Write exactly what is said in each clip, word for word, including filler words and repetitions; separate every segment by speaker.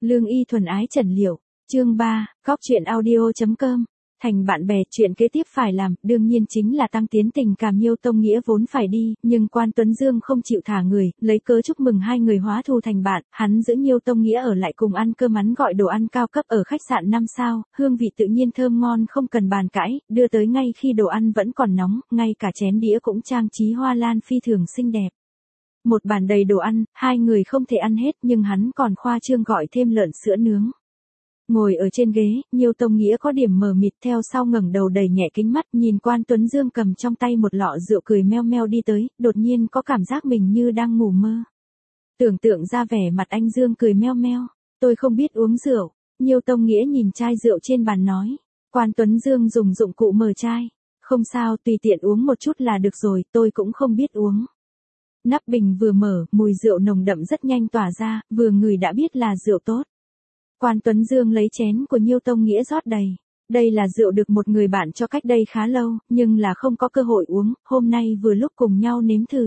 Speaker 1: Lương y thuần ái trần liệu, chương ba, góc chuyện audio.com. Thành bạn bè, chuyện kế tiếp phải làm, đương nhiên chính là tăng tiến tình cảm. Nhiêu Tông Nghĩa vốn phải đi, nhưng Quan Tuấn Dương không chịu thả người, lấy cớ chúc mừng hai người hóa thù thành bạn, hắn giữ Nhiêu Tông Nghĩa ở lại cùng ăn cơm, hắn gọi đồ ăn cao cấp ở khách sạn năm sao, hương vị tự nhiên thơm ngon không cần bàn cãi, đưa tới ngay khi đồ ăn vẫn còn nóng, ngay cả chén đĩa cũng trang trí hoa lan phi thường xinh đẹp. Một bàn đầy đồ ăn, hai người không thể ăn hết nhưng hắn còn khoa trương gọi thêm lợn sữa nướng. Ngồi ở trên ghế, Nhiêu Tông Nghĩa có điểm mờ mịt, theo sau ngẩng đầu đầy nhẹ kính mắt nhìn Quan Tuấn Dương cầm trong tay một lọ rượu cười meo meo đi tới, đột nhiên có cảm giác mình như đang ngủ mơ. Tưởng tượng ra vẻ mặt anh Dương cười meo meo, tôi không biết uống rượu. Nhiêu Tông Nghĩa nhìn chai rượu trên bàn nói. Quan Tuấn Dương dùng dụng cụ mở chai. Không sao, tùy tiện uống một chút là được rồi, tôi cũng không biết uống. Nắp bình vừa mở, mùi rượu nồng đậm rất nhanh tỏa ra, vừa ngửi đã biết là rượu tốt. Quan Tuấn Dương lấy chén của Nhiêu Tông Nghĩa rót đầy. Đây là rượu được một người bạn cho cách đây khá lâu, nhưng là không có cơ hội uống, hôm nay vừa lúc cùng nhau nếm thử.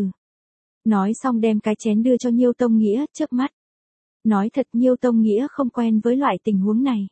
Speaker 1: Nói xong đem cái chén đưa cho Nhiêu Tông Nghĩa, trước mắt. Nói thật, Nhiêu Tông Nghĩa không quen với loại tình huống này.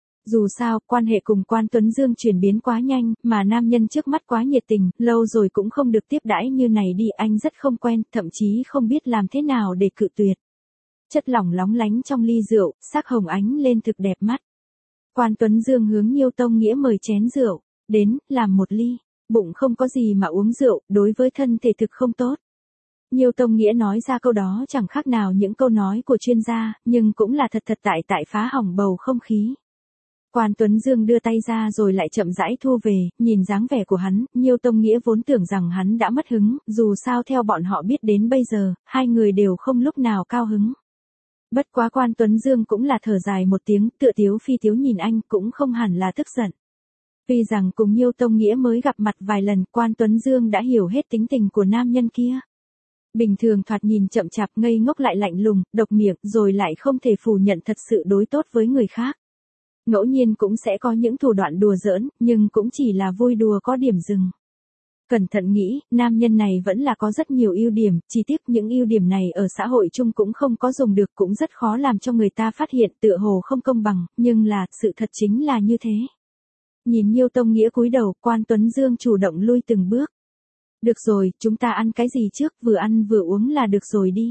Speaker 1: Dù sao, quan hệ cùng Quan Tuấn Dương chuyển biến quá nhanh, mà nam nhân trước mắt quá nhiệt tình, lâu rồi cũng không được tiếp đãi như này đi, anh rất không quen, thậm chí không biết làm thế nào để cự tuyệt. Chất lỏng lóng lánh trong ly rượu, sắc hồng ánh lên thực đẹp mắt. Quan Tuấn Dương hướng Nhiêu Tông Nghĩa mời chén rượu, đến, làm một ly, bụng không có gì mà uống rượu, đối với thân thể thực không tốt. Nhiêu Tông Nghĩa nói ra câu đó chẳng khác nào những câu nói của chuyên gia, nhưng cũng là thật thật tại tại phá hỏng bầu không khí. Quan Tuấn Dương đưa tay ra rồi lại chậm rãi thu về, nhìn dáng vẻ của hắn, Nhiêu Tông Nghĩa vốn tưởng rằng hắn đã mất hứng, dù sao theo bọn họ biết đến bây giờ, hai người đều không lúc nào cao hứng. Bất quá Quan Tuấn Dương cũng là thở dài một tiếng, tựa tiếu phi tiếu nhìn anh, cũng không hẳn là tức giận. Vì rằng cùng Nhiêu Tông Nghĩa mới gặp mặt vài lần, Quan Tuấn Dương đã hiểu hết tính tình của nam nhân kia. Bình thường thoạt nhìn chậm chạp ngây ngốc lại lạnh lùng, độc miệng, rồi lại không thể phủ nhận thật sự đối tốt với người khác. Ngẫu nhiên cũng sẽ có những thủ đoạn đùa giỡn, nhưng cũng chỉ là vui đùa có điểm dừng. Cẩn thận nghĩ, nam nhân này vẫn là có rất nhiều ưu điểm, chỉ tiếc những ưu điểm này ở xã hội chung cũng không có dùng được, cũng rất khó làm cho người ta phát hiện, tựa hồ không công bằng, nhưng là, sự thật chính là như thế. Nhìn Nhiêu Tông Nghĩa cúi đầu, Quan Tuấn Dương chủ động lui từng bước. Được rồi, chúng ta ăn cái gì trước, vừa ăn vừa uống là được rồi đi.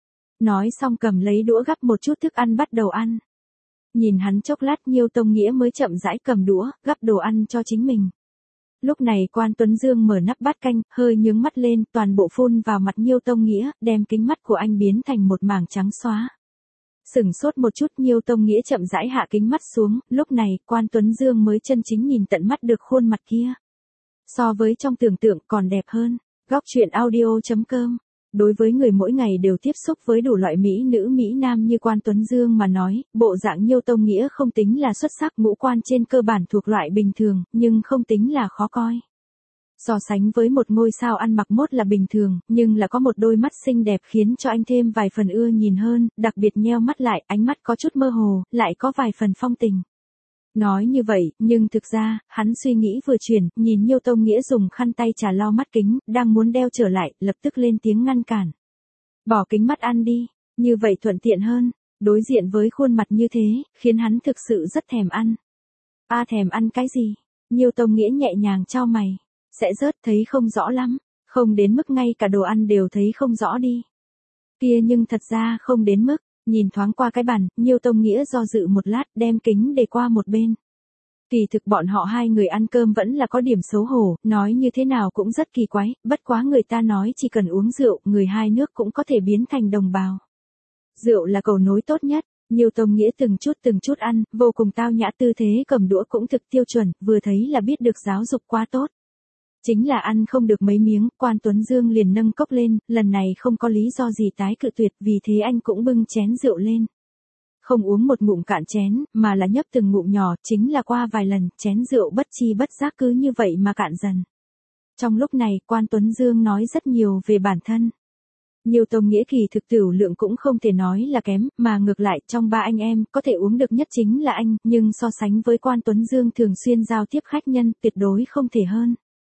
Speaker 1: Nói xong cầm lấy đũa gắp một chút thức ăn bắt đầu ăn. Nhìn hắn chốc lát, Nhiêu Tông Nghĩa mới chậm rãi cầm đũa, gắp đồ ăn cho chính mình. Lúc này Quan Tuấn Dương mở nắp bát canh, hơi nhướng mắt lên, toàn bộ phun vào mặt Nhiêu Tông Nghĩa, đem kính mắt của anh biến thành một mảng trắng xóa. Sửng sốt một chút, Nhiêu Tông Nghĩa chậm rãi hạ kính mắt xuống, lúc này Quan Tuấn Dương mới chân chính nhìn tận mắt được khuôn mặt kia. So với trong tưởng tượng còn đẹp hơn. Góc chuyện audio.com. Đối với người mỗi ngày đều tiếp xúc với đủ loại mỹ nữ mỹ nam như Quan Tuấn Dương mà nói, bộ dạng Nhiêu Tông Nghĩa không tính là xuất sắc, ngũ quan trên cơ bản thuộc loại bình thường, nhưng không tính là khó coi. So sánh với một ngôi sao ăn mặc mốt là bình thường, nhưng là có một đôi mắt xinh đẹp khiến cho anh thêm vài phần ưa nhìn hơn, đặc biệt nheo mắt lại, ánh mắt có chút mơ hồ, lại có vài phần phong tình. Nói như vậy, nhưng thực ra, hắn suy nghĩ vừa chuyển, nhìn Nhiêu Tông Nghĩa dùng khăn tay trà lau mắt kính, đang muốn đeo trở lại, lập tức lên tiếng ngăn cản. Bỏ kính mắt ăn đi, như vậy thuận tiện hơn. Đối diện với khuôn mặt như thế, khiến hắn thực sự rất thèm ăn. A à, thèm ăn cái gì? Nhiêu Tông Nghĩa nhẹ nhàng chau mày. Sẽ rớt, thấy không rõ lắm, không đến mức ngay cả đồ ăn đều thấy không rõ đi. Kia nhưng thật ra không đến mức. Nhìn thoáng qua cái bàn, Nhiêu Tông Nghĩa do dự một lát, đem kính để qua một bên. Kỳ thực bọn họ hai người ăn cơm vẫn là có điểm xấu hổ, nói như thế nào cũng rất kỳ quái, bất quá người ta nói chỉ cần uống rượu, người hai nước cũng có thể biến thành đồng bào. Rượu là cầu nối tốt nhất, Nhiêu Tông Nghĩa từng chút từng chút ăn, vô cùng tao nhã, tư thế cầm đũa cũng thực tiêu chuẩn, vừa thấy là biết được giáo dục quá tốt. Chính là ăn không được mấy miếng, Quan Tuấn Dương liền nâng cốc lên, lần này không có lý do gì tái cự tuyệt, vì thế anh cũng bưng chén rượu lên. Không uống một ngụm cạn chén, mà là nhấp từng ngụm nhỏ, chính là qua vài lần, chén rượu bất chi bất giác cứ như vậy mà cạn dần. Trong lúc này, Quan Tuấn Dương nói rất nhiều về bản thân. Nhiêu Tông Nghĩa kỳ thực tửu lượng cũng không thể nói là kém, mà ngược lại, trong ba anh em, có thể uống được nhất chính là anh, nhưng so sánh với Quan Tuấn Dương thường xuyên giao tiếp khách nhân, tuyệt đối không thể hơn.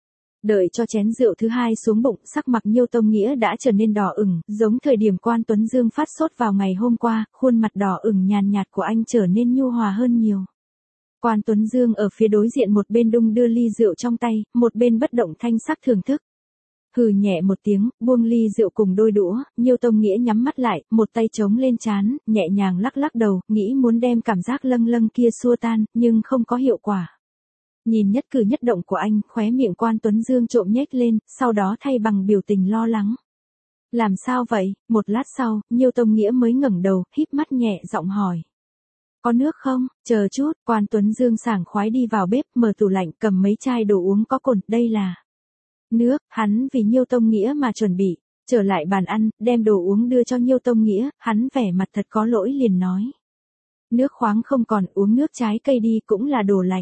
Speaker 1: Đợi cho chén rượu thứ hai xuống bụng, sắc mặt Nhiêu Tông Nghĩa đã trở nên đỏ ửng, giống thời điểm Quan Tuấn Dương phát sốt vào ngày hôm qua, khuôn mặt đỏ ửng nhàn nhạt của anh trở nên nhu hòa hơn nhiều. Quan Tuấn Dương ở phía đối diện một bên đung đưa ly rượu trong tay, một bên bất động thanh sắc thưởng thức. Hừ nhẹ một tiếng, buông ly rượu cùng đôi đũa, Nhiêu Tông Nghĩa nhắm mắt lại, một tay chống lên trán, nhẹ nhàng lắc lắc đầu, nghĩ muốn đem cảm giác lâng lâng kia xua tan, nhưng không có hiệu quả. Nhìn nhất cử nhất động của anh, khóe miệng Quan Tuấn Dương trộm nhếch lên, sau đó thay bằng biểu tình lo lắng. Làm sao vậy? Một lát sau, Nhiêu Tông Nghĩa mới ngẩng đầu, híp mắt nhẹ giọng hỏi. Có nước không? Chờ chút, Quan Tuấn Dương sảng khoái đi vào bếp, mở tủ lạnh, cầm mấy chai đồ uống có cồn, đây là nước, hắn vì Nhiêu Tông Nghĩa mà chuẩn bị. Trở lại bàn ăn, đem đồ uống đưa cho Nhiêu Tông Nghĩa, hắn vẻ mặt thật có lỗi liền nói. Nước khoáng không còn, uống nước trái cây đi, cũng là đồ lạnh.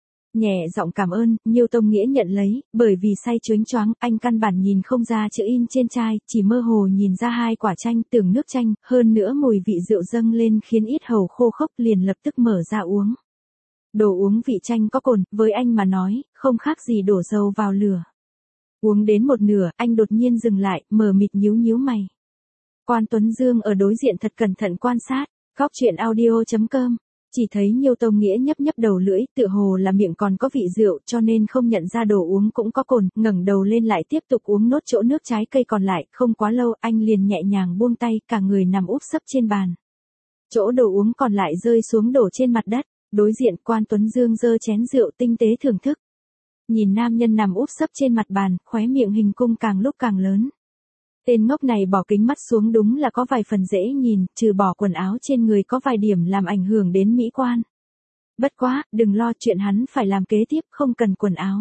Speaker 1: Nhẹ giọng cảm ơn, Nhiêu Tông Nghĩa nhận lấy, bởi vì say choáng choáng, anh căn bản nhìn không ra chữ in trên chai, chỉ mơ hồ nhìn ra hai quả chanh, tưởng nước chanh, hơn nữa mùi vị rượu dâng lên khiến yết hầu khô khốc, liền lập tức mở ra uống. Đồ uống vị chanh có cồn, với anh mà nói, không khác gì đổ dầu vào lửa. Uống đến một nửa, anh đột nhiên dừng lại, mờ mịt nhíu nhíu mày. Quan Tuấn Dương ở đối diện thật cẩn thận quan sát, góc truyện audio chấm com. Chỉ thấy Nhiêu Tông Nghĩa nhấp nhấp đầu lưỡi, tựa hồ là miệng còn có vị rượu cho nên không nhận ra đồ uống cũng có cồn, ngẩng đầu lên lại tiếp tục uống nốt chỗ nước trái cây còn lại, không quá lâu anh liền nhẹ nhàng buông tay, cả người nằm úp sấp trên bàn. Chỗ đồ uống còn lại rơi xuống đổ trên mặt đất, đối diện Quan Tuấn Dương giơ chén rượu tinh tế thưởng thức. Nhìn nam nhân nằm úp sấp trên mặt bàn, khóe miệng hình cung càng lúc càng lớn. Tên ngốc này bỏ kính mắt xuống đúng là có vài phần dễ nhìn, trừ bỏ quần áo trên người có vài điểm làm ảnh hưởng đến mỹ quan. Bất quá, đừng lo chuyện hắn phải làm kế tiếp, không cần quần áo.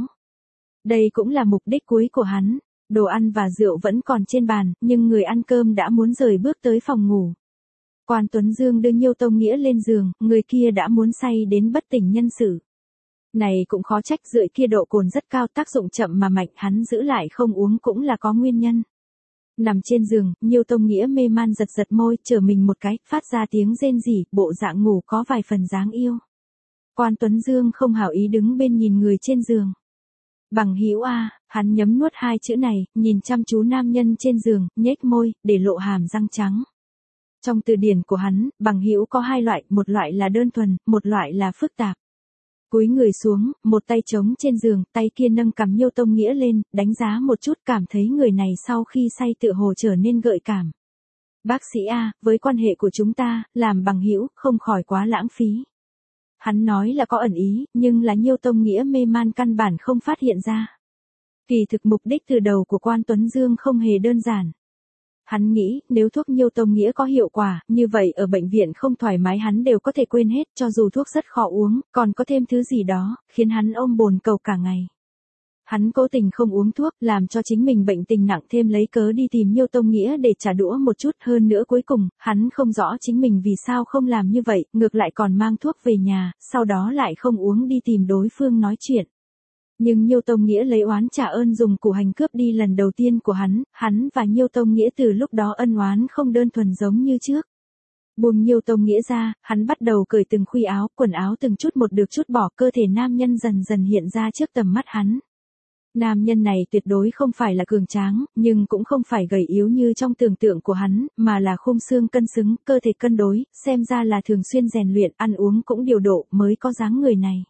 Speaker 1: Đây cũng là mục đích cuối của hắn, đồ ăn và rượu vẫn còn trên bàn, nhưng người ăn cơm đã muốn rời bước tới phòng ngủ. Quan Tuấn Dương đưa Nhiêu Tông Nghĩa lên giường, người kia đã muốn say đến bất tỉnh nhân sự. Này cũng khó trách, rượu kia độ cồn rất cao, tác dụng chậm mà mạnh, hắn giữ lại không uống cũng là có nguyên nhân. Nằm trên giường, Nhiêu Tông Nghĩa mê man giật giật môi, trở mình một cái, phát ra tiếng rên rỉ, bộ dạng ngủ có vài phần dáng yêu. Quan Tuấn Dương không hảo ý đứng bên nhìn người trên giường. Bằng hữu a, hắn nhấm nuốt hai chữ này, nhìn chăm chú nam nhân trên giường, nhếch môi, để lộ hàm răng trắng. Trong từ điển của hắn, bằng hữu có hai loại, một loại là đơn thuần, một loại là phức tạp. Cúi người xuống, một tay chống trên giường, tay kia nâng cằm Nhiêu Tông Nghĩa lên, đánh giá một chút, cảm thấy người này sau khi say tựa hồ trở nên gợi cảm. Bác sĩ A, với quan hệ của chúng ta, làm bằng hữu, không khỏi quá lãng phí. Hắn nói là có ẩn ý, nhưng là Nhiêu Tông Nghĩa mê man căn bản không phát hiện ra. Kỳ thực mục đích từ đầu của Quan Tuấn Dương không hề đơn giản. Hắn nghĩ, nếu thuốc Nhiêu Tông Nghĩa có hiệu quả, như vậy ở bệnh viện không thoải mái hắn đều có thể quên hết, cho dù thuốc rất khó uống, còn có thêm thứ gì đó, khiến hắn ôm bồn cầu cả ngày. Hắn cố tình không uống thuốc, làm cho chính mình bệnh tình nặng thêm lấy cớ đi tìm Nhiêu Tông Nghĩa để trả đũa một chút, hơn nữa cuối cùng, hắn không rõ chính mình vì sao không làm như vậy, ngược lại còn mang thuốc về nhà, sau đó lại không uống đi tìm đối phương nói chuyện. Nhưng Nhiêu Tông Nghĩa lấy oán trả ơn dùng củ hành cướp đi lần đầu tiên của hắn, hắn và Nhiêu Tông Nghĩa từ lúc đó ân oán không đơn thuần giống như trước. Buông Nhiêu Tông Nghĩa ra, hắn bắt đầu cởi từng khuy áo, quần áo từng chút một được chút bỏ, cơ thể nam nhân dần dần hiện ra trước tầm mắt hắn. Nam nhân này tuyệt đối không phải là cường tráng, nhưng cũng không phải gầy yếu như trong tưởng tượng của hắn, mà là khung xương cân xứng, cơ thể cân đối, xem ra là thường xuyên rèn luyện, ăn uống cũng điều độ mới có dáng người này.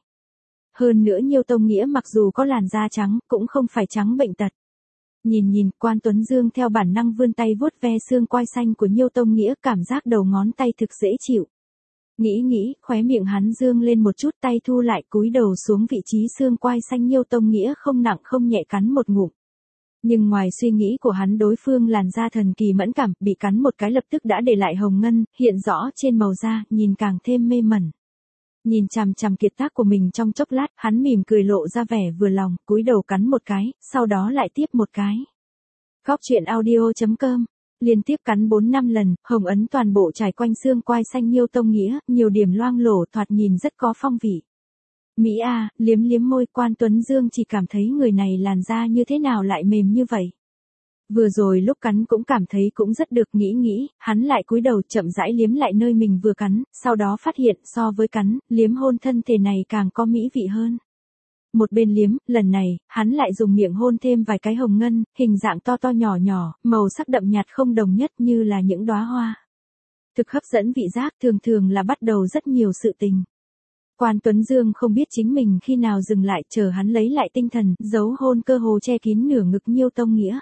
Speaker 1: Hơn nữa Nhiêu Tông Nghĩa mặc dù có làn da trắng, cũng không phải trắng bệnh tật. Nhìn nhìn, Quan Tuấn Dương theo bản năng vươn tay vuốt ve xương quai xanh của Nhiêu Tông Nghĩa, cảm giác đầu ngón tay thực dễ chịu. Nghĩ nghĩ, khóe miệng hắn dương lên một chút, tay thu lại, cúi đầu xuống vị trí xương quai xanh Nhiêu Tông Nghĩa không nặng không nhẹ cắn một ngụm. Nhưng ngoài suy nghĩ của hắn, đối phương làn da thần kỳ mẫn cảm, bị cắn một cái lập tức đã để lại hồng ngân, hiện rõ trên màu da, nhìn càng thêm mê mẩn. Nhìn chằm chằm kiệt tác của mình trong chốc lát, hắn mỉm cười lộ ra vẻ vừa lòng, cúi đầu cắn một cái, sau đó lại tiếp một cái. Góc truyện audio chấm com, liên tiếp cắn bốn năm lần, hồng ấn toàn bộ trải quanh xương quai xanh Nhiêu Tông Nghĩa, nhiều điểm loang lổ, thoạt nhìn rất có phong vị. Mỹ A, liếm liếm môi, Quan Tuấn Dương chỉ cảm thấy người này làn da như thế nào lại mềm như vậy. Vừa rồi lúc cắn cũng cảm thấy cũng rất được, nghĩ nghĩ, hắn lại cúi đầu chậm rãi liếm lại nơi mình vừa cắn, sau đó phát hiện so với cắn, liếm hôn thân thể này càng có mỹ vị hơn. Một bên liếm, lần này, hắn lại dùng miệng hôn thêm vài cái hồng ngân, hình dạng to to nhỏ nhỏ, màu sắc đậm nhạt không đồng nhất như là những đóa hoa. Thực hấp dẫn vị giác, thường thường là bắt đầu rất nhiều sự tình. Quan Tuấn Dương không biết chính mình khi nào dừng lại, chờ hắn lấy lại tinh thần, dấu hôn cơ hồ che kín nửa ngực Nhiêu Tông Nghĩa.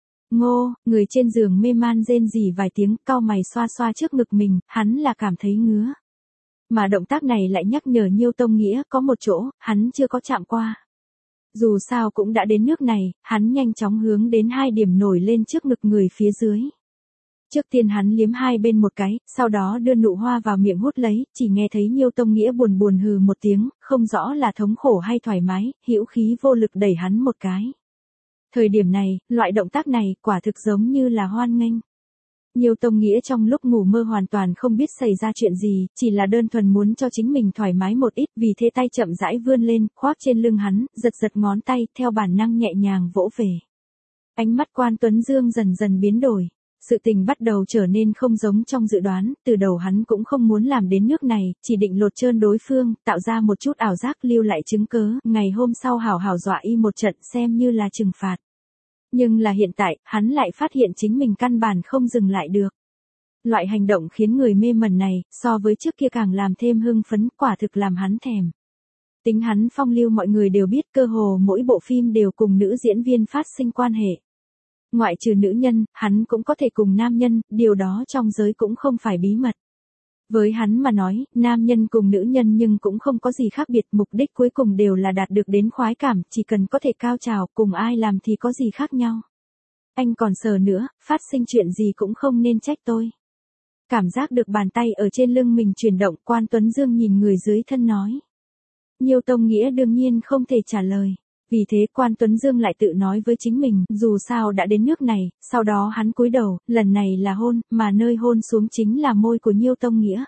Speaker 1: Ngô, người trên giường mê man rên rỉ vài tiếng, cau mày xoa xoa trước ngực mình, hắn là cảm thấy ngứa. Mà động tác này lại nhắc nhở Nhiêu Tông Nghĩa có một chỗ, hắn chưa có chạm qua. Dù sao cũng đã đến nước này, hắn nhanh chóng hướng đến hai điểm nổi lên trước ngực người phía dưới. Trước tiên hắn liếm hai bên một cái, sau đó đưa nụ hoa vào miệng hút lấy, chỉ nghe thấy Nhiêu Tông Nghĩa buồn buồn hừ một tiếng, không rõ là thống khổ hay thoải mái, hữu khí vô lực đẩy hắn một cái. Thời điểm này, loại động tác này quả thực giống như là hoan nghênh. Nhiêu Tông Nghĩa trong lúc ngủ mơ hoàn toàn không biết xảy ra chuyện gì, chỉ là đơn thuần muốn cho chính mình thoải mái một ít, vì thế tay chậm rãi vươn lên, khoác trên lưng hắn, giật giật ngón tay, theo bản năng nhẹ nhàng vỗ về. Ánh mắt Quan Tuấn Dương dần dần biến đổi. Sự tình bắt đầu trở nên không giống trong dự đoán, từ đầu hắn cũng không muốn làm đến nước này, chỉ định lột trơn đối phương, tạo ra một chút ảo giác lưu lại chứng cớ, ngày hôm sau hảo hảo dọa y một trận xem như là trừng phạt. Nhưng là hiện tại, hắn lại phát hiện chính mình căn bản không dừng lại được. Loại hành động khiến người mê mẩn này, so với trước kia càng làm thêm hưng phấn, quả thực làm hắn thèm. Tính hắn phong lưu mọi người đều biết, cơ hồ mỗi bộ phim đều cùng nữ diễn viên phát sinh quan hệ. Ngoại trừ nữ nhân, hắn cũng có thể cùng nam nhân, điều đó trong giới cũng không phải bí mật. Với hắn mà nói, nam nhân cùng nữ nhân nhưng cũng không có gì khác biệt, mục đích cuối cùng đều là đạt được đến khoái cảm, chỉ cần có thể cao trào, cùng ai làm thì có gì khác nhau. Anh còn sờ nữa, phát sinh chuyện gì cũng không nên trách tôi. Cảm giác được bàn tay ở trên lưng mình chuyển động, Quan Tuấn Dương nhìn người dưới thân nói. Nhiêu Tông Nghĩa đương nhiên không thể trả lời. Vì thế Quan Tuấn Dương lại tự nói với chính mình, dù sao đã đến nước này, sau đó hắn cúi đầu, lần này là hôn, mà nơi hôn xuống chính là môi của Nhiêu Tông Nghĩa.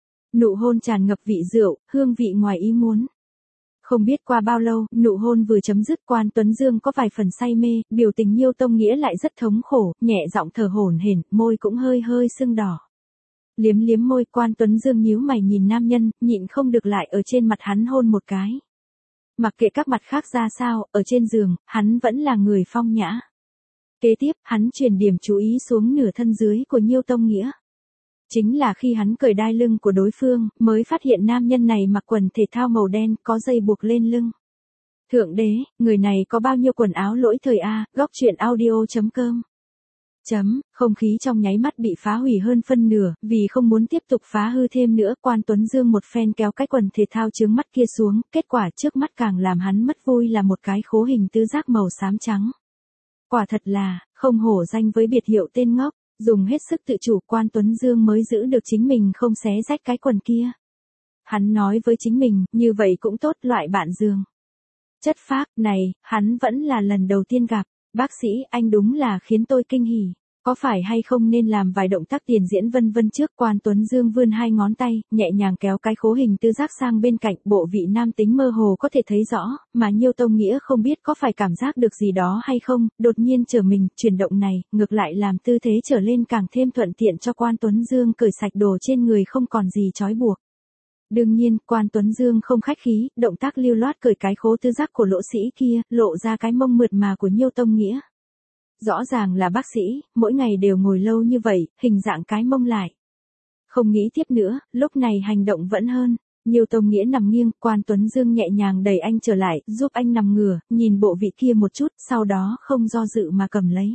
Speaker 1: Nụ hôn tràn ngập vị rượu, hương vị ngoài ý muốn. Không biết qua bao lâu, nụ hôn vừa chấm dứt, Quan Tuấn Dương có vài phần say mê, biểu tình Nhiêu Tông Nghĩa lại rất thống khổ, nhẹ giọng thở hổn hển, môi cũng hơi hơi sưng đỏ. Liếm liếm môi, Quan Tuấn Dương nhíu mày nhìn nam nhân, nhịn không được lại ở trên mặt hắn hôn một cái. Mặc kệ các mặt khác ra sao, ở trên giường, hắn vẫn là người phong nhã. Kế tiếp, hắn truyền điểm chú ý xuống nửa thân dưới của Nhiêu Tông Nghĩa. Chính là khi hắn cởi đai lưng của đối phương, mới phát hiện nam nhân này mặc quần thể thao màu đen, có dây buộc lên lưng. Thượng đế, người này có bao nhiêu quần áo lỗi thời a, góc truyện audio chấm com. Chấm, không khí trong nháy mắt bị phá hủy hơn phân nửa, vì không muốn tiếp tục phá hư thêm nữa, Quan Tuấn Dương một phen kéo cái quần thể thao chướng mắt kia xuống, kết quả trước mắt càng làm hắn mất vui là một cái khố hình tứ giác màu xám trắng. Quả thật là, không hổ danh với biệt hiệu tên ngốc, dùng hết sức tự chủ, Quan Tuấn Dương mới giữ được chính mình không xé rách cái quần kia. Hắn nói với chính mình, như vậy cũng tốt, loại bạn giường. Chất phác này, hắn vẫn là lần đầu tiên gặp. Bác sĩ, anh đúng là khiến tôi kinh hỉ. Có phải hay không nên làm vài động tác tiền diễn vân vân trước? Quan Tuấn Dương vươn hai ngón tay, nhẹ nhàng kéo cái khố hình tứ giác sang bên cạnh, bộ vị nam tính mơ hồ có thể thấy rõ, mà Nhiêu Tông Nghĩa không biết có phải cảm giác được gì đó hay không, đột nhiên trở mình, chuyển động này, ngược lại làm tư thế trở lên càng thêm thuận tiện cho Quan Tuấn Dương cởi sạch đồ trên người không còn gì trói buộc. Đương nhiên, Quan Tuấn Dương không khách khí, động tác lưu loát cởi cái khố tứ giác của lỗ sĩ kia, lộ ra cái mông mượt mà của Nhiêu Tông Nghĩa. Rõ ràng là bác sĩ, mỗi ngày đều ngồi lâu như vậy, hình dạng cái mông lại. Không nghĩ tiếp nữa, lúc này hành động vẫn hơn. Nhiêu Tông Nghĩa nằm nghiêng, Quan Tuấn Dương nhẹ nhàng đẩy anh trở lại, giúp anh nằm ngửa, nhìn bộ vị kia một chút, sau đó không do dự mà cầm lấy.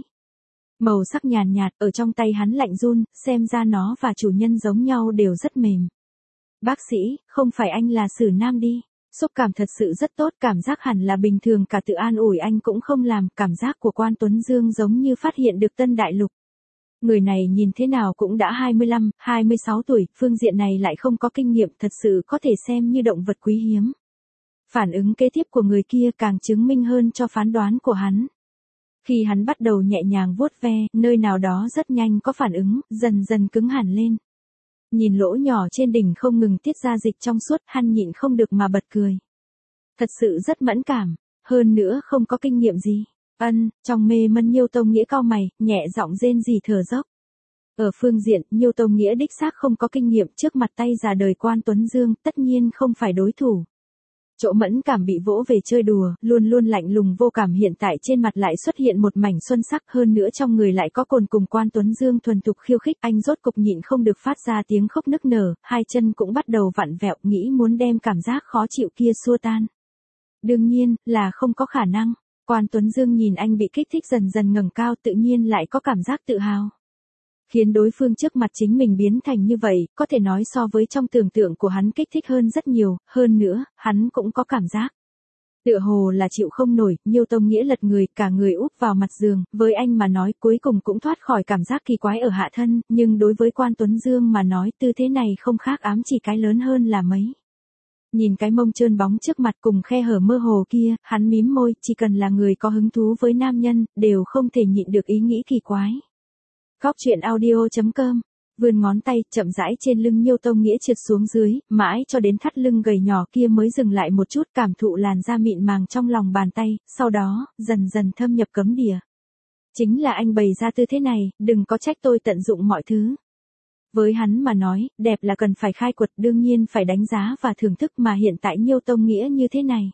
Speaker 1: Màu sắc nhàn nhạt, ở trong tay hắn lạnh run, xem ra nó và chủ nhân giống nhau đều rất mềm. Bác sĩ, không phải anh là Sử Nam đi. Xúc cảm thật sự rất tốt, cảm giác hẳn là bình thường, cả tự an ủi anh cũng không làm, cảm giác của Quan Tuấn Dương giống như phát hiện được tân đại lục. Người này nhìn thế nào cũng đã hai mươi lăm, hai mươi sáu tuổi, phương diện này lại không có kinh nghiệm, thật sự có thể xem như động vật quý hiếm. Phản ứng kế tiếp của người kia càng chứng minh hơn cho phán đoán của hắn. Khi hắn bắt đầu nhẹ nhàng vuốt ve, nơi nào đó rất nhanh có phản ứng, dần dần cứng hẳn lên. Nhìn lỗ nhỏ trên đỉnh không ngừng tiết ra dịch trong suốt, hắn nhịn không được mà bật cười. Thật sự rất mẫn cảm, hơn nữa không có kinh nghiệm gì. Ân, trong mê mân Nhiêu Tông Nghĩa cau mày, nhẹ giọng rên rỉ thở dốc. Ở phương diện, Nhiêu Tông Nghĩa đích xác không có kinh nghiệm, trước mặt tay già đời Quan Tuấn Dương, tất nhiên không phải đối thủ. Chỗ mẫn cảm bị vỗ về chơi đùa, luôn luôn lạnh lùng vô cảm hiện tại trên mặt lại xuất hiện một mảnh xuân sắc, hơn nữa trong người lại có cồn cùng Quan Tuấn Dương thuần thục khiêu khích, anh rốt cục nhịn không được phát ra tiếng khóc nức nở, hai chân cũng bắt đầu vặn vẹo, nghĩ muốn đem cảm giác khó chịu kia xua tan. Đương nhiên, là không có khả năng. Quan Tuấn Dương nhìn anh bị kích thích dần dần ngẩng cao, tự nhiên lại có cảm giác tự hào. Khiến đối phương trước mặt chính mình biến thành như vậy, có thể nói so với trong tưởng tượng của hắn kích thích hơn rất nhiều, hơn nữa, hắn cũng có cảm giác. Tựa hồ là chịu không nổi, Nhiêu Tông Nghĩa lật người, cả người úp vào mặt giường, với anh mà nói cuối cùng cũng thoát khỏi cảm giác kỳ quái ở hạ thân, nhưng đối với Quan Tuấn Dương mà nói tư thế này không khác ám chỉ cái lớn hơn là mấy. Nhìn cái mông trơn bóng trước mặt cùng khe hở mơ hồ kia, hắn mím môi, chỉ cần là người có hứng thú với nam nhân, đều không thể nhịn được ý nghĩ kỳ quái. Góc truyện audio chấm com, vươn ngón tay, chậm rãi trên lưng Nhiêu Tông Nghĩa trượt xuống dưới, mãi cho đến thắt lưng gầy nhỏ kia mới dừng lại một chút, cảm thụ làn da mịn màng trong lòng bàn tay, sau đó, dần dần thâm nhập cấm địa. Chính là anh bày ra tư thế này, đừng có trách tôi tận dụng mọi thứ. Với hắn mà nói, đẹp là cần phải khai quật, đương nhiên phải đánh giá và thưởng thức, mà hiện tại Nhiêu Tông Nghĩa như thế này.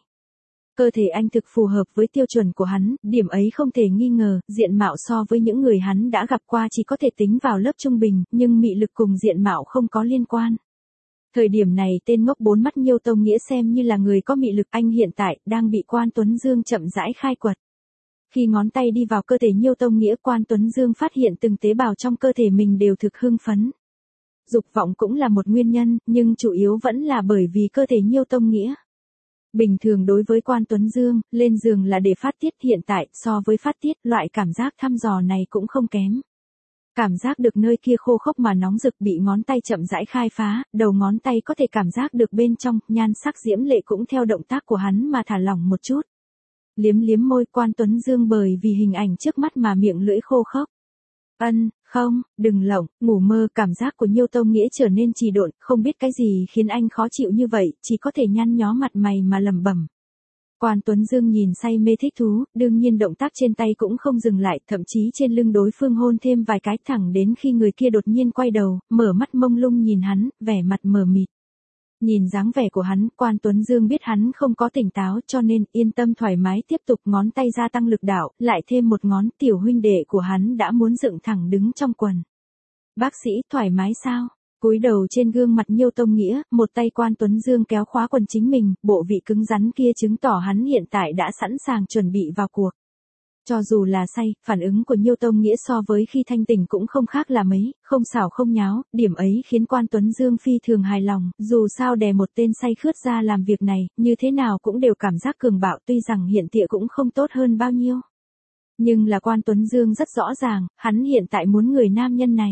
Speaker 1: Cơ thể anh thực phù hợp với tiêu chuẩn của hắn, điểm ấy không thể nghi ngờ, diện mạo so với những người hắn đã gặp qua chỉ có thể tính vào lớp trung bình, nhưng mị lực cùng diện mạo không có liên quan. Thời điểm này tên ngốc bốn mắt Nhiêu Tông Nghĩa xem như là người có mị lực, anh hiện tại đang bị Quan Tuấn Dương chậm rãi khai quật. Khi ngón tay đi vào cơ thể Nhiêu Tông Nghĩa, Quan Tuấn Dương phát hiện từng tế bào trong cơ thể mình đều thực hưng phấn. Dục vọng cũng là một nguyên nhân, nhưng chủ yếu vẫn là bởi vì cơ thể Nhiêu Tông Nghĩa. Bình thường đối với Quan Tuấn Dương, lên giường là để phát tiết, hiện tại, so với phát tiết, loại cảm giác thăm dò này cũng không kém. Cảm giác được nơi kia khô khốc mà nóng rực bị ngón tay chậm rãi khai phá, đầu ngón tay có thể cảm giác được bên trong, nhan sắc diễm lệ cũng theo động tác của hắn mà thả lỏng một chút. Liếm liếm môi, Quan Tuấn Dương bởi vì hình ảnh trước mắt mà miệng lưỡi khô khốc. Ân, không, đừng lộng, ngủ mơ, cảm giác của Nhiêu Tông Nghĩa trở nên trì độn, không biết cái gì khiến anh khó chịu như vậy, chỉ có thể nhăn nhó mặt mày mà lẩm bẩm. Quan Tuấn Dương nhìn say mê thích thú, đương nhiên động tác trên tay cũng không dừng lại, thậm chí trên lưng đối phương hôn thêm vài cái, thẳng đến khi người kia đột nhiên quay đầu, mở mắt mông lung nhìn hắn, vẻ mặt mờ mịt. Nhìn dáng vẻ của hắn, Quan Tuấn Dương biết hắn không có tỉnh táo, cho nên yên tâm thoải mái tiếp tục ngón tay gia tăng lực đạo, lại thêm một ngón, tiểu huynh đệ của hắn đã muốn dựng thẳng đứng trong quần. Bác sĩ, thoải mái sao? Cúi đầu trên gương mặt Nhiêu Tông Nghĩa, một tay Quan Tuấn Dương kéo khóa quần chính mình, bộ vị cứng rắn kia chứng tỏ hắn hiện tại đã sẵn sàng chuẩn bị vào cuộc. Cho dù là say, phản ứng của Nhiêu Tông Nghĩa so với khi thanh tỉnh cũng không khác là mấy, không xảo không nháo, điểm ấy khiến Quan Tuấn Dương phi thường hài lòng, dù sao đè một tên say khướt ra làm việc này, như thế nào cũng đều cảm giác cường bạo, tuy rằng hiện tại cũng không tốt hơn bao nhiêu. Nhưng là Quan Tuấn Dương rất rõ ràng, hắn hiện tại muốn người nam nhân này.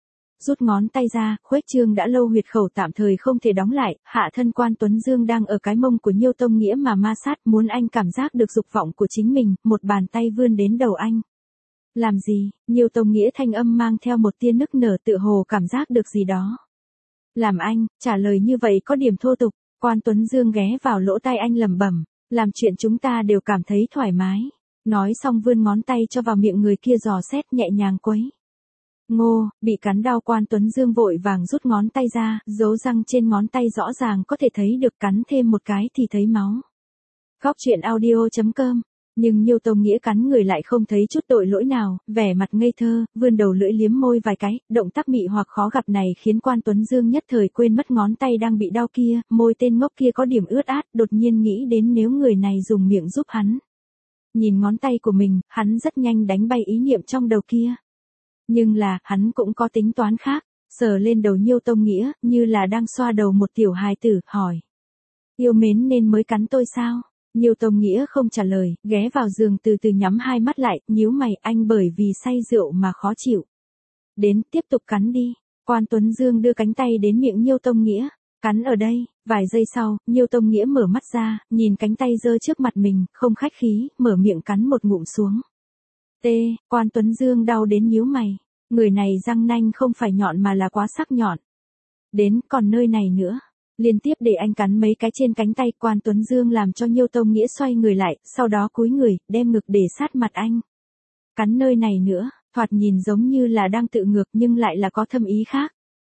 Speaker 1: Rút ngón tay ra, khuếch trương đã lâu huyệt khẩu tạm thời không thể đóng lại, hạ thân Quan Tuấn Dương đang ở cái mông của Nhiêu Tông Nghĩa mà ma sát, muốn anh cảm giác được dục vọng của chính mình, một bàn tay vươn đến đầu anh. Làm gì? Nhiêu Tông Nghĩa thanh âm mang theo một tia nức nở, tự hồ cảm giác được gì đó. Làm anh, trả lời như vậy có điểm thô tục, Quan Tuấn Dương ghé vào lỗ tai anh lẩm bẩm, làm chuyện chúng ta đều cảm thấy thoải mái. Nói xong vươn ngón tay cho vào miệng người kia dò xét, nhẹ nhàng quấy. Ngô, bị cắn đau, Quan Tuấn Dương vội vàng rút ngón tay ra, dấu răng trên ngón tay rõ ràng có thể thấy được, cắn thêm một cái thì thấy máu. Góc truyện audio chấm com, nhưng Nhiêu Tông Nghĩa cắn người lại không thấy chút tội lỗi nào, vẻ mặt ngây thơ, vươn đầu lưỡi liếm môi vài cái, động tác mị hoặc khó gặp này khiến Quan Tuấn Dương nhất thời quên mất ngón tay đang bị đau kia, môi tên ngốc kia có điểm ướt át, đột nhiên nghĩ đến nếu người này dùng miệng giúp hắn. Nhìn ngón tay của mình, hắn rất nhanh đánh bay ý niệm trong đầu kia. Nhưng là, hắn cũng có tính toán khác, sờ lên đầu Nhiêu Tông Nghĩa, như là đang xoa đầu một tiểu hài tử, hỏi. Yêu mến nên mới cắn tôi sao? Nhiêu Tông Nghĩa không trả lời, ghé vào giường từ từ nhắm hai mắt lại, nhíu mày, anh bởi vì say rượu mà khó chịu. Đến, tiếp tục cắn đi. Quan Tuấn Dương đưa cánh tay đến miệng Nhiêu Tông Nghĩa, cắn ở đây. Vài giây sau, Nhiêu Tông Nghĩa mở mắt ra, nhìn cánh tay giơ trước mặt mình, không khách khí, mở miệng cắn một ngụm xuống. T, Quan Tuấn Dương đau đến nhíu mày. Người này răng nanh không phải nhọn mà là quá sắc nhọn. Đến, còn nơi này nữa. Liên tiếp để anh cắn mấy cái trên cánh tay, Quan Tuấn Dương làm cho Nhiêu Tông Nghĩa xoay người lại, sau đó cúi người, đem ngực để sát mặt anh. Cắn nơi này nữa, thoạt nhìn giống như là đang tự ngược nhưng lại là có thâm ý khác.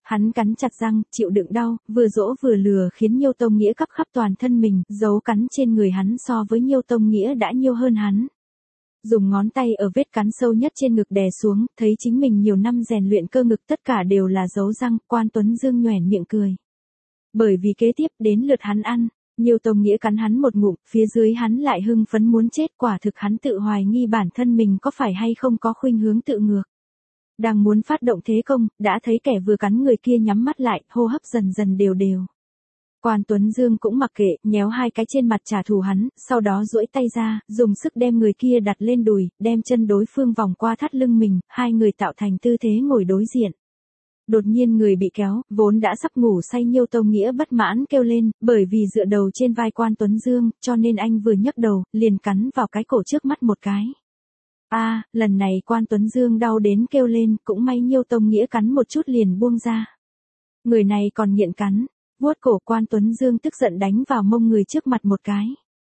Speaker 1: Hắn cắn chặt răng, chịu đựng đau, vừa dỗ vừa lừa khiến Nhiêu Tông Nghĩa cắp khắp toàn thân mình, dấu cắn trên người hắn so với Nhiêu Tông Nghĩa đã nhiều hơn hắn. Dùng ngón tay ở vết cắn sâu nhất trên ngực đè xuống, thấy chính mình nhiều năm rèn luyện cơ ngực tất cả đều là dấu răng, Quan Tuấn Dương nhoẻn miệng cười. Bởi vì kế tiếp đến lượt hắn ăn, Nhiêu Tông Nghĩa cắn hắn một ngụm, phía dưới hắn lại hưng phấn muốn chết, quả thực hắn tự hoài nghi bản thân mình có phải hay không có khuynh hướng tự ngược. Đang muốn phát động thế công, đã thấy kẻ vừa cắn người kia nhắm mắt lại, hô hấp dần dần đều đều. Quan Tuấn Dương cũng mặc kệ, nhéo hai cái trên mặt trả thù hắn, sau đó duỗi tay ra, dùng sức đem người kia đặt lên đùi, đem chân đối phương vòng qua thắt lưng mình, hai người tạo thành tư thế ngồi đối diện. Đột nhiên người bị kéo, vốn đã sắp ngủ say Nhiêu Tông Nghĩa bất mãn kêu lên, bởi vì dựa đầu trên vai Quan Tuấn Dương, cho nên anh vừa nhấc đầu, liền cắn vào cái cổ trước mắt một cái. A, à, lần này Quan Tuấn Dương đau đến kêu lên, cũng may Nhiêu Tông Nghĩa cắn một chút liền buông ra. Người này còn nghiện cắn, vuốt cổ Quan Tuấn Dương tức giận đánh vào mông người trước mặt một cái.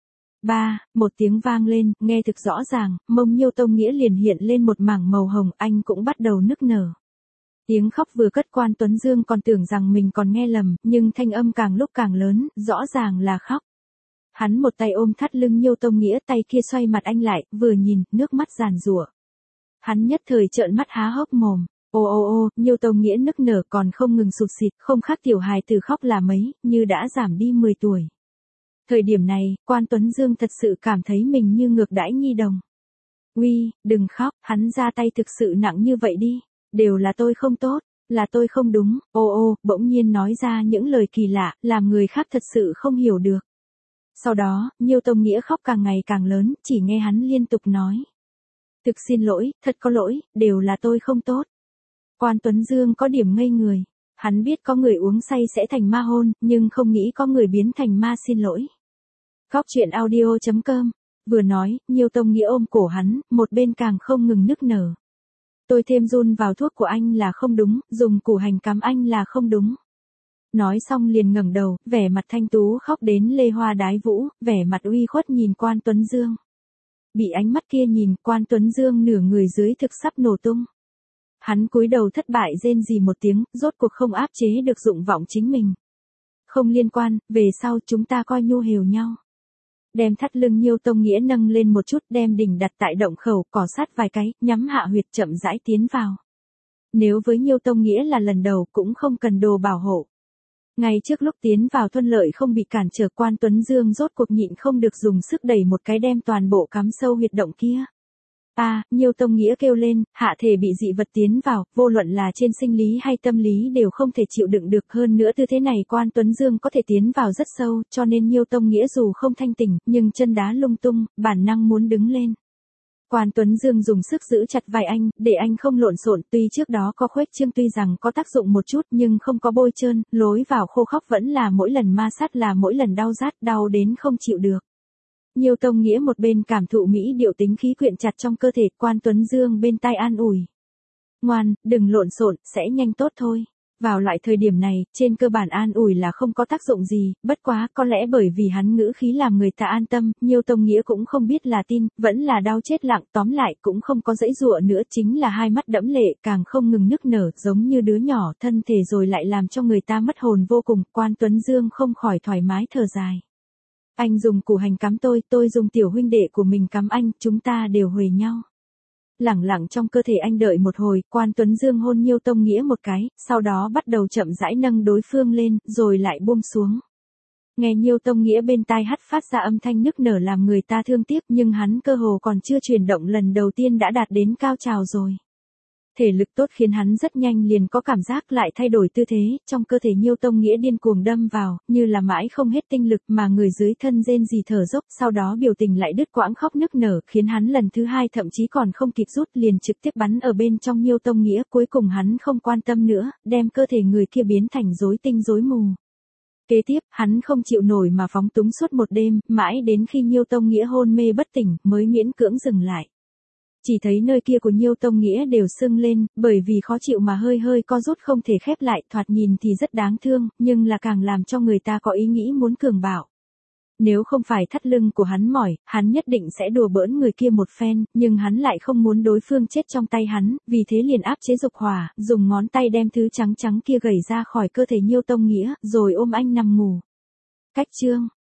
Speaker 1: Ba, một tiếng vang lên, nghe thực rõ ràng, mông Nhiêu Tông Nghĩa liền hiện lên một mảng màu hồng, anh cũng bắt đầu nức nở. Tiếng khóc vừa cất Quan Tuấn Dương còn tưởng rằng mình còn nghe lầm, nhưng thanh âm càng lúc càng lớn, rõ ràng là khóc. Hắn một tay ôm thắt lưng Nhiêu Tông Nghĩa, tay kia xoay mặt anh lại, vừa nhìn, nước mắt giàn giụa. Hắn nhất thời trợn mắt há hốc mồm. Ô ô ô, Nhiêu Tông Nghĩa nức nở còn không ngừng sụt sịt, không khác tiểu hài tử khóc là mấy, như đã giảm đi mười tuổi. Thời điểm này, Quan Tuấn Dương thật sự cảm thấy mình như ngược đãi nhi đồng. Uy, đừng khóc, hắn ra tay thực sự nặng như vậy đi, đều là tôi không tốt, là tôi không đúng, ô ô, bỗng nhiên nói ra những lời kỳ lạ, làm người khác thật sự không hiểu được. Sau đó, Nhiêu Tông Nghĩa khóc càng ngày càng lớn, chỉ nghe hắn liên tục nói. Thực xin lỗi, thật có lỗi, đều là tôi không tốt. Quan Tuấn Dương có điểm ngây người, hắn biết có người uống say sẽ thành ma hôn, nhưng không nghĩ có người biến thành ma xin lỗi. Góc truyện audio chấm com, vừa nói, Nhiêu Tông Nghĩa ôm cổ hắn, một bên càng không ngừng nức nở. Tôi thêm run vào thuốc của anh là không đúng, dùng củ hành cắm anh là không đúng. Nói xong liền ngẩng đầu, vẻ mặt thanh tú khóc đến lê hoa đái vũ, vẻ mặt uy khuất nhìn Quan Tuấn Dương. Bị ánh mắt kia nhìn, Quan Tuấn Dương nửa người dưới thực sắp nổ tung. Hắn cúi đầu thất bại rên rỉ một tiếng, rốt cuộc không áp chế được dụng vọng chính mình. Không liên quan, về sau chúng ta coi nhu hều nhau. Đem thắt lưng Nhiêu Tông Nghĩa nâng lên một chút, đem đỉnh đặt tại động khẩu, cỏ sát vài cái, nhắm hạ huyệt chậm rãi tiến vào. Nếu với Nhiêu Tông Nghĩa là lần đầu cũng không cần đồ bảo hộ. Ngay trước lúc tiến vào thuận lợi không bị cản trở, Quan Tuấn Dương rốt cuộc nhịn không được dùng sức đẩy một cái đem toàn bộ cắm sâu huyệt động kia. A, à, Nhiêu Tông Nghĩa kêu lên, hạ thể bị dị vật tiến vào, vô luận là trên sinh lý hay tâm lý đều không thể chịu đựng được, hơn nữa tư thế này Quan Tuấn Dương có thể tiến vào rất sâu, cho nên Nhiêu Tông Nghĩa dù không thanh tỉnh, nhưng chân đá lung tung, bản năng muốn đứng lên. Quan Tuấn Dương dùng sức giữ chặt vai anh, để anh không lộn xộn, tuy trước đó có khuếch trương tuy rằng có tác dụng một chút nhưng không có bôi trơn, lối vào khô khốc vẫn là mỗi lần ma sát là mỗi lần đau rát, đau đến không chịu được. Nhiêu Tông Nghĩa một bên cảm thụ mỹ điệu tính khí quyện chặt trong cơ thể, Quan Tuấn Dương bên tai an ủi. Ngoan, đừng lộn xộn, sẽ nhanh tốt thôi. Vào loại thời điểm này, trên cơ bản an ủi là không có tác dụng gì, bất quá có lẽ bởi vì hắn ngữ khí làm người ta an tâm, Nhiêu Tông Nghĩa cũng không biết là tin, vẫn là đau chết lặng, tóm lại cũng không có dãy dụa nữa, chính là hai mắt đẫm lệ, càng không ngừng nức nở, giống như đứa nhỏ, thân thể rồi lại làm cho người ta mất hồn vô cùng, Quan Tuấn Dương không khỏi thoải mái thở dài. Anh dùng củ hành cắm tôi, tôi dùng tiểu huynh đệ của mình cắm anh, chúng ta đều huề nhau. Lẳng lặng trong cơ thể anh đợi một hồi, Quan Tuấn Dương hôn Nhiêu Tông Nghĩa một cái, sau đó bắt đầu chậm rãi nâng đối phương lên, rồi lại buông xuống. Nghe Nhiêu Tông Nghĩa bên tai hắt phát ra âm thanh nức nở làm người ta thương tiếc, nhưng hắn cơ hồ còn chưa chuyển động lần đầu tiên đã đạt đến cao trào rồi. Thể lực tốt khiến hắn rất nhanh liền có cảm giác lại thay đổi tư thế, trong cơ thể Nhiêu Tông Nghĩa điên cuồng đâm vào, như là mãi không hết tinh lực mà người dưới thân rên rỉ thở dốc, sau đó biểu tình lại đứt quãng khóc nức nở, khiến hắn lần thứ hai thậm chí còn không kịp rút liền trực tiếp bắn ở bên trong Nhiêu Tông Nghĩa, cuối cùng hắn không quan tâm nữa, đem cơ thể người kia biến thành rối tinh rối mù. Kế tiếp, hắn không chịu nổi mà phóng túng suốt một đêm, mãi đến khi Nhiêu Tông Nghĩa hôn mê bất tỉnh, mới miễn cưỡng dừng lại. Chỉ thấy nơi kia của Nhiêu Tông Nghĩa đều sưng lên, bởi vì khó chịu mà hơi hơi co rút không thể khép lại, thoạt nhìn thì rất đáng thương, nhưng là càng làm cho người ta có ý nghĩ muốn cường bạo. Nếu không phải thắt lưng của hắn mỏi, hắn nhất định sẽ đùa bỡn người kia một phen, nhưng hắn lại không muốn đối phương chết trong tay hắn, vì thế liền áp chế dục hỏa, dùng ngón tay đem thứ trắng trắng kia gẩy ra khỏi cơ thể Nhiêu Tông Nghĩa, rồi ôm anh nằm ngủ. Cách chương